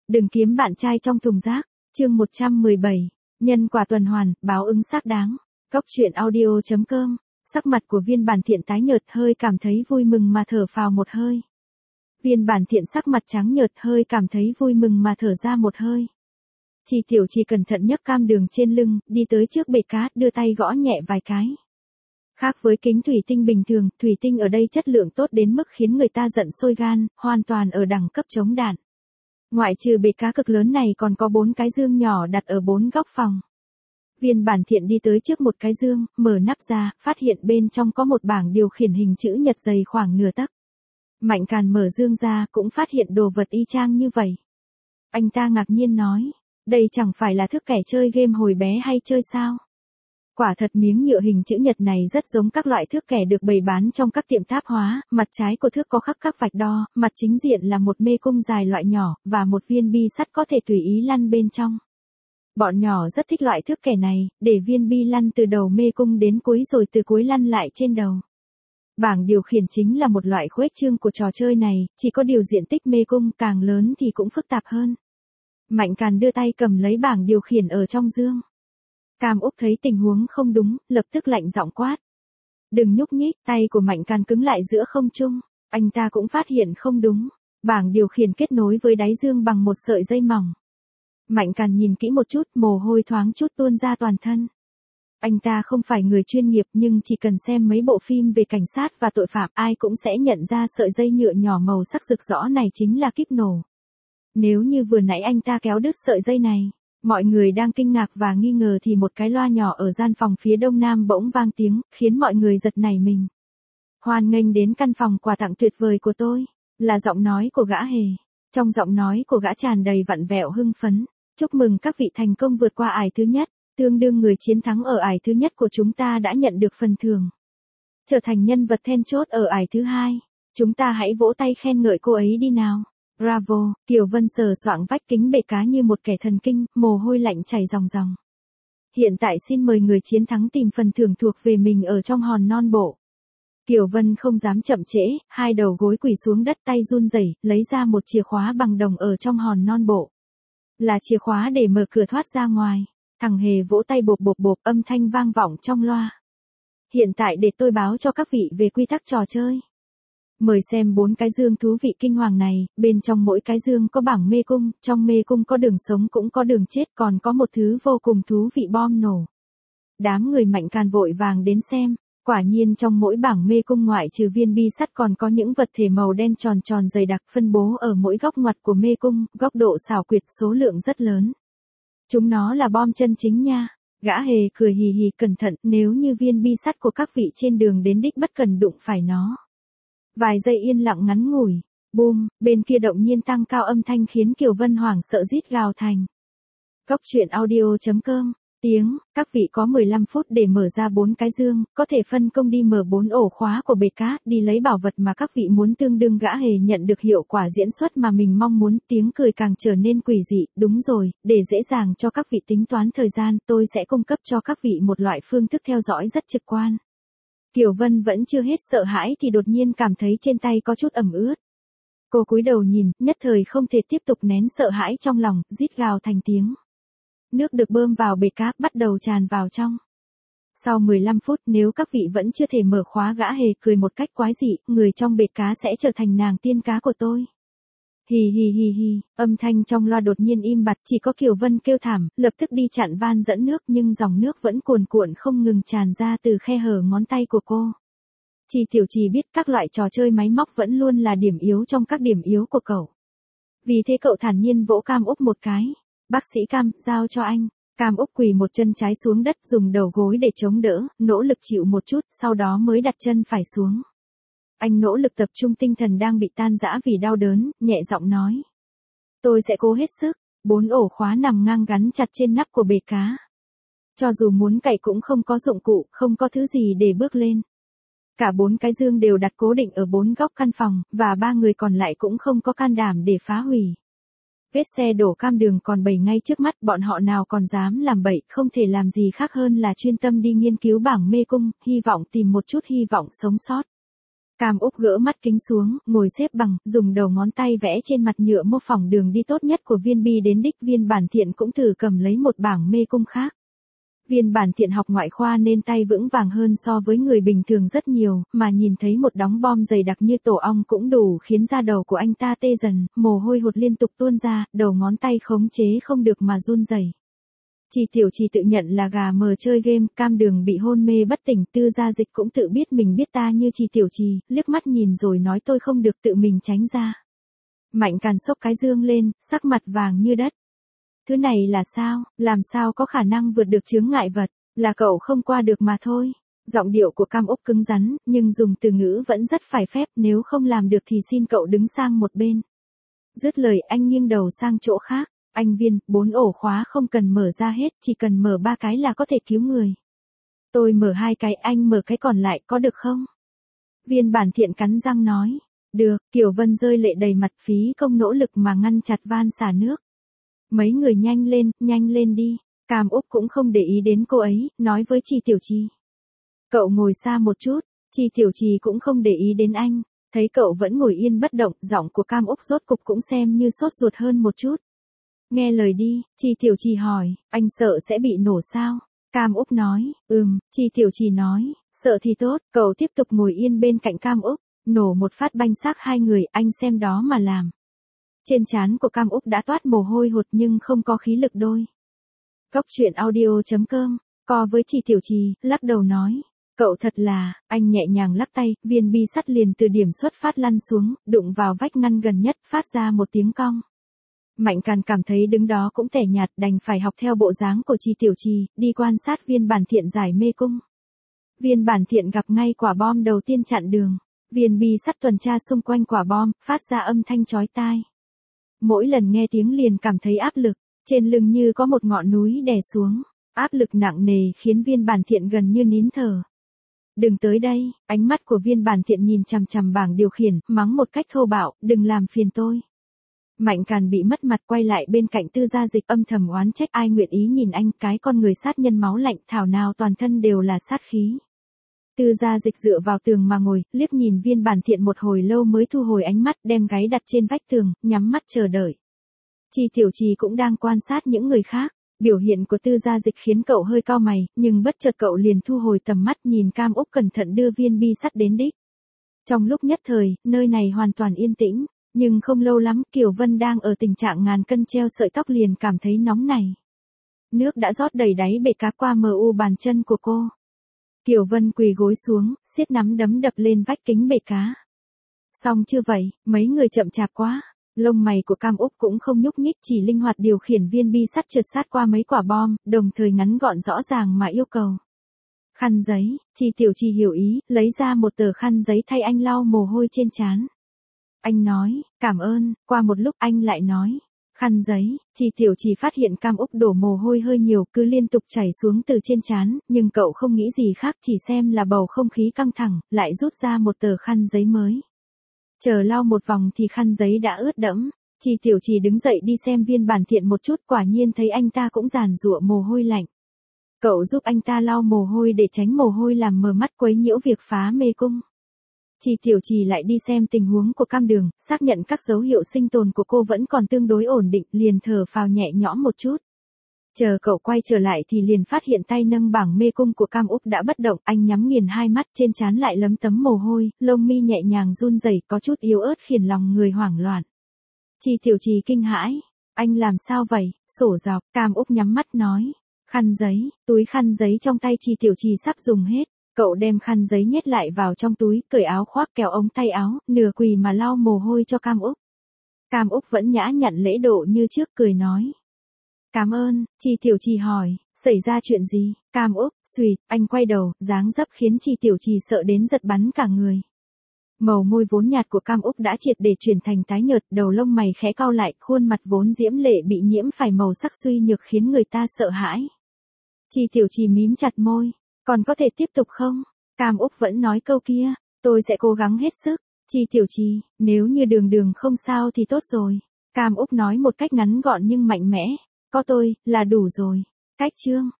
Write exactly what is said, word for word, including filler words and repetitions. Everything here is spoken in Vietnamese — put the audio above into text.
Đừng kiếm bạn trai trong thùng rác. Chương một trăm mười bảy. Nhân quả tuần hoàn, báo ứng xác đáng. Cốc truyện audio chấm com. Sắc mặt của Viên Bản Thiện tái nhợt, hơi cảm thấy vui mừng mà thở phào một hơi. Viên Bản Thiện sắc mặt trắng nhợt, hơi cảm thấy vui mừng mà thở ra một hơi. Chi Tiểu Chi cẩn thận nhấc cam đường trên lưng, đi tới trước bể cá, đưa tay gõ nhẹ vài cái. Khác với kính thủy tinh bình thường, thủy tinh ở đây chất lượng tốt đến mức khiến người ta giận sôi gan, hoàn toàn ở đẳng cấp chống đạn. Ngoại trừ bể cá cực lớn này còn có bốn cái dương nhỏ đặt ở bốn góc phòng. Viên Bản Thiện đi tới trước một cái dương, mở nắp ra, phát hiện bên trong có một bảng điều khiển hình chữ nhật dày khoảng nửa tấc. Mạnh Càn mở dương ra, cũng phát hiện đồ vật y chang như vậy. Anh ta ngạc nhiên nói, đây chẳng phải là thức kẻ chơi game hồi bé hay chơi sao? Quả thật miếng nhựa hình chữ nhật này rất giống các loại thước kẻ được bày bán trong các tiệm tạp hóa, mặt trái của thước có khắc các vạch đo, mặt chính diện là một mê cung dài loại nhỏ, và một viên bi sắt có thể tùy ý lăn bên trong. Bọn nhỏ rất thích loại thước kẻ này, để viên bi lăn từ đầu mê cung đến cuối rồi từ cuối lăn lại trên đầu. Bảng điều khiển chính là một loại khuếch trương của trò chơi này, chỉ có điều diện tích mê cung càng lớn thì cũng phức tạp hơn. Mạnh Càn đưa tay cầm lấy bảng điều khiển ở trong dương. Cam Úc thấy tình huống không đúng, lập tức lạnh giọng quát. Đừng nhúc nhích, tay của Mạnh Càn cứng lại giữa không trung. Anh ta cũng phát hiện không đúng. Bảng điều khiển kết nối với đáy dương bằng một sợi dây mỏng. Mạnh Càn nhìn kỹ một chút, mồ hôi thoáng chút tuôn ra toàn thân. Anh ta không phải người chuyên nghiệp nhưng chỉ cần xem mấy bộ phim về cảnh sát và tội phạm, ai cũng sẽ nhận ra sợi dây nhựa nhỏ màu sắc rực rõ này chính là kíp nổ. Nếu như vừa nãy anh ta kéo đứt sợi dây này, mọi người đang kinh ngạc và nghi ngờ thì một cái loa nhỏ ở gian phòng phía đông nam bỗng vang tiếng, khiến mọi người giật nảy mình. Hoan nghênh đến căn phòng quà tặng tuyệt vời của tôi, là giọng nói của gã hề. Trong giọng nói của gã tràn đầy vặn vẹo hưng phấn. Chúc mừng các vị thành công vượt qua ải thứ nhất, tương đương người chiến thắng ở ải thứ nhất của chúng ta đã nhận được phần thưởng. Trở thành nhân vật then chốt ở ải thứ hai, chúng ta hãy vỗ tay khen ngợi cô ấy đi nào. Bravo, Kiều Vân sờ soạng vách kính bể cá như một kẻ thần kinh, mồ hôi lạnh chảy ròng ròng. Hiện tại xin mời người chiến thắng tìm phần thưởng thuộc về mình ở trong hòn non bộ. Kiều Vân không dám chậm trễ, hai đầu gối quỳ xuống đất, tay run rẩy, lấy ra một chìa khóa bằng đồng ở trong hòn non bộ. Là chìa khóa để mở cửa thoát ra ngoài. Thằng Hề vỗ tay bộp bộp bộp, âm thanh vang vọng trong loa. Hiện tại để tôi báo cho các vị về quy tắc trò chơi. Mời xem bốn cái dương thú vị kinh hoàng này, bên trong mỗi cái dương có bảng mê cung, trong mê cung có đường sống cũng có đường chết, còn có một thứ vô cùng thú vị, bom nổ. Đám người Mạnh Càn vội vàng đến xem, quả nhiên trong mỗi bảng mê cung ngoại trừ viên bi sắt còn có những vật thể màu đen tròn tròn dày đặc phân bố ở mỗi góc ngoặt của mê cung, góc độ xảo quyệt, số lượng rất lớn. Chúng nó là bom chân chính nha. Gã Hề cười hì hì, cẩn thận, nếu như viên bi sắt của các vị trên đường đến đích bất cần đụng phải nó. Vài giây yên lặng ngắn ngủi, boom, bên kia động nhiên tăng cao âm thanh khiến Kiều Vân hoảng sợ rít gào thành. Cốc truyện audio chấm com. Tiếng, các vị có mười lăm phút để mở ra bốn cái dương, có thể phân công đi mở bốn ổ khóa của bể cá, đi lấy bảo vật mà các vị muốn. Tương đương gã Hề nhận được hiệu quả diễn xuất mà mình mong muốn, tiếng cười càng trở nên quỷ dị. Đúng rồi, để dễ dàng cho các vị tính toán thời gian, tôi sẽ cung cấp cho các vị một loại phương thức theo dõi rất trực quan. Kiều Vân vẫn chưa hết sợ hãi thì đột nhiên cảm thấy trên tay có chút ẩm ướt. Cô cúi đầu nhìn, nhất thời không thể tiếp tục nén sợ hãi trong lòng, rít gào thành tiếng. Nước được bơm vào bể cá, bắt đầu tràn vào trong. Sau mười lăm phút, nếu các vị vẫn chưa thể mở khóa, gã Hề cười một cách quái dị, người trong bể cá sẽ trở thành nàng tiên cá của tôi. Hì hì hì hì, âm thanh trong loa đột nhiên im bặt, chỉ có Kiều Vân kêu thảm, lập tức đi chặn van dẫn nước, nhưng dòng nước vẫn cuồn cuộn không ngừng tràn ra từ khe hở ngón tay của cô. Chi Tiểu Chi biết các loại trò chơi máy móc vẫn luôn là điểm yếu trong các điểm yếu của cậu. Vì thế cậu thản nhiên vỗ Cam Úc một cái. Bác sĩ Cam, giao cho anh. Cam Úc quỳ một chân trái xuống đất, dùng đầu gối để chống đỡ, nỗ lực chịu một chút, sau đó mới đặt chân phải xuống. Anh nỗ lực tập trung tinh thần đang bị tan rã vì đau đớn, nhẹ giọng nói. Tôi sẽ cố hết sức. Bốn ổ khóa nằm ngang gắn chặt trên nắp của bể cá. Cho dù muốn cậy cũng không có dụng cụ, không có thứ gì để bước lên. Cả bốn cái dương đều đặt cố định ở bốn góc căn phòng, và ba người còn lại cũng không có can đảm để phá hủy. Vết xe đổ cam đường còn bày ngay trước mắt, bọn họ nào còn dám làm bậy, không thể làm gì khác hơn là chuyên tâm đi nghiên cứu bảng mê cung, hy vọng tìm một chút hy vọng sống sót. Cam Úc gỡ mắt kính xuống, ngồi xếp bằng, dùng đầu ngón tay vẽ trên mặt nhựa mô phỏng đường đi tốt nhất của Viên Bi đến đích. Viên Bản Thiện cũng thử cầm lấy một bảng mê cung khác. Viên Bản Thiện học ngoại khoa nên tay vững vàng hơn so với người bình thường rất nhiều, mà nhìn thấy một đống bom dày đặc như tổ ong cũng đủ khiến da đầu của anh ta tê dần, mồ hôi hột liên tục tuôn ra, đầu ngón tay khống chế không được mà run rẩy. Chi Tiểu Trì tự nhận là gà mờ chơi game, Cam Đường bị hôn mê bất tỉnh, Tư Gia Dịch cũng tự biết mình biết ta như Chi Tiểu Trì, liếc mắt nhìn rồi nói tôi không được, tự mình tránh ra. Mạnh Càn xốc cái dương lên, sắc mặt vàng như đất. Thứ này là sao, làm sao có khả năng vượt được chướng ngại vật, là cậu không qua được mà thôi. Giọng điệu của Cam Úc cứng rắn, nhưng dùng từ ngữ vẫn rất phải phép, nếu không làm được thì xin cậu đứng sang một bên. Dứt lời anh nghiêng đầu sang chỗ khác. Anh Viên, bốn ổ khóa không cần mở ra hết, chỉ cần mở ba cái là có thể cứu người. Tôi mở hai cái, anh mở cái còn lại, có được không? Viên Bản Thiện cắn răng nói. Được, Kiều Vân rơi lệ đầy mặt, phí công nỗ lực mà ngăn chặt van xả nước. Mấy người nhanh lên, nhanh lên đi. Cam Úc cũng không để ý đến cô ấy, nói với Chi Tiểu Trì. Cậu ngồi xa một chút. Chi Tiểu Trì cũng không để ý đến anh. Thấy cậu vẫn ngồi yên bất động, giọng của Cam Úc rốt cục cũng xem như sốt ruột hơn một chút. Nghe lời đi, Chi Tiểu Trì hỏi, anh sợ sẽ bị nổ sao? Cam Úc nói, ừm, Chi Tiểu Trì nói, sợ thì tốt, cậu tiếp tục ngồi yên bên cạnh Cam Úc, nổ một phát banh xác hai người, anh xem đó mà làm. Trên trán của Cam Úc đã toát mồ hôi hột nhưng không có khí lực đôi. Cốc truyện audio chấm com, co với Chi Tiểu Trì, lắc đầu nói, cậu thật là, anh nhẹ nhàng lắc tay, viên bi sắt liền từ điểm xuất phát lăn xuống, đụng vào vách ngăn gần nhất, phát ra một tiếng cong. Mạnh Càn cảm thấy đứng đó cũng tẻ nhạt, đành phải học theo bộ dáng của Chi Tiểu Trì, đi quan sát Viên Bản Thiện giải mê cung. Viên Bản Thiện gặp ngay quả bom đầu tiên chặn đường. Viên bi sắt tuần tra xung quanh quả bom, phát ra âm thanh chói tai. Mỗi lần nghe tiếng liền cảm thấy áp lực, trên lưng như có một ngọn núi đè xuống. Áp lực nặng nề khiến Viên Bản Thiện gần như nín thở. Đừng tới đây, ánh mắt của Viên Bản Thiện nhìn chằm chằm bảng điều khiển, mắng một cách thô bạo, đừng làm phiền tôi. Mạnh Càn bị mất mặt quay lại bên cạnh Tư Gia Dịch âm thầm oán trách, ai nguyện ý nhìn anh, cái con người sát nhân máu lạnh, thảo nào toàn thân đều là sát khí. Tư Gia Dịch dựa vào tường mà ngồi, liếc nhìn Viên Bản Thiện một hồi lâu mới thu hồi ánh mắt, đem gáy đặt trên vách tường, nhắm mắt chờ đợi. Chi Tiểu Trì cũng đang quan sát những người khác, biểu hiện của Tư Gia Dịch khiến cậu hơi cau mày, nhưng bất chợt cậu liền thu hồi tầm mắt nhìn Cam Úc cẩn thận đưa viên bi sắt đến đích. Trong lúc nhất thời, nơi này hoàn toàn yên tĩnh. Nhưng không lâu lắm, Kiều Vân đang ở tình trạng ngàn cân treo sợi tóc liền cảm thấy nóng này. Nước đã rót đầy đáy bể cá qua mờ u bàn chân của cô. Kiều Vân quỳ gối xuống, siết nắm đấm đập lên vách kính bể cá. Xong chưa vậy, mấy người chậm chạp quá. Lông mày của Cam Úc cũng không nhúc nhích, chỉ linh hoạt điều khiển viên bi sắt trượt sát qua mấy quả bom, đồng thời ngắn gọn rõ ràng mà yêu cầu. Khăn giấy, Chi Tiểu Trì hiểu ý, lấy ra một tờ khăn giấy thay anh lau mồ hôi trên trán. Anh nói, cảm ơn, qua một lúc anh lại nói, khăn giấy. Chi Tiểu Trì phát hiện Cam Úc đổ mồ hôi hơi nhiều, cứ liên tục chảy xuống từ trên trán, nhưng cậu không nghĩ gì khác, chỉ xem là bầu không khí căng thẳng, lại rút ra một tờ khăn giấy mới. Chờ lau một vòng thì khăn giấy đã ướt đẫm. Chi Tiểu Trì đứng dậy đi xem Viên Bản Thiện một chút, quả nhiên thấy anh ta cũng giàn giụa mồ hôi lạnh. Cậu giúp anh ta lau mồ hôi để tránh mồ hôi làm mờ mắt quấy nhiễu việc phá mê cung. Chi Tiểu Trì lại đi xem tình huống của Cam Đường, xác nhận các dấu hiệu sinh tồn của cô vẫn còn tương đối ổn định, liền thở phào nhẹ nhõm một chút. Chờ cậu quay trở lại thì liền phát hiện tay nâng bảng mê cung của Cam Úc đã bất động, anh nhắm nghiền hai mắt, trên trán lại lấm tấm mồ hôi, lông mi nhẹ nhàng run rẩy, có chút yếu ớt khiến lòng người hoảng loạn. Chi Tiểu Trì kinh hãi, anh làm sao vậy? Sổ dọc. Cam Úc nhắm mắt nói, khăn giấy, túi khăn giấy trong tay Chi Tiểu Trì sắp dùng hết. Cậu đem khăn giấy nhét lại vào trong túi, cởi áo khoác kéo ống tay áo, nửa quỳ mà lau mồ hôi cho Cam Úc. Cam Úc vẫn nhã nhặn lễ độ như trước, cười nói. Cảm ơn. Chi Tiểu Trì hỏi, xảy ra chuyện gì? Cam Úc, xùyt, anh quay đầu, dáng dấp khiến Chi Tiểu Trì sợ đến giật bắn cả người. Màu môi vốn nhạt của Cam Úc đã triệt để chuyển thành tái nhợt, đầu lông mày khẽ cau lại, khuôn mặt vốn diễm lệ bị nhiễm phải màu sắc suy nhược khiến người ta sợ hãi. Chi Tiểu Trì mím chặt môi. Còn có thể tiếp tục không? Cam Úc vẫn nói câu kia, tôi sẽ cố gắng hết sức. Chi Tiểu Trì, nếu như Đường Đường không sao thì tốt rồi. Cam Úc nói một cách ngắn gọn nhưng mạnh mẽ, có tôi, là đủ rồi. Cách chương.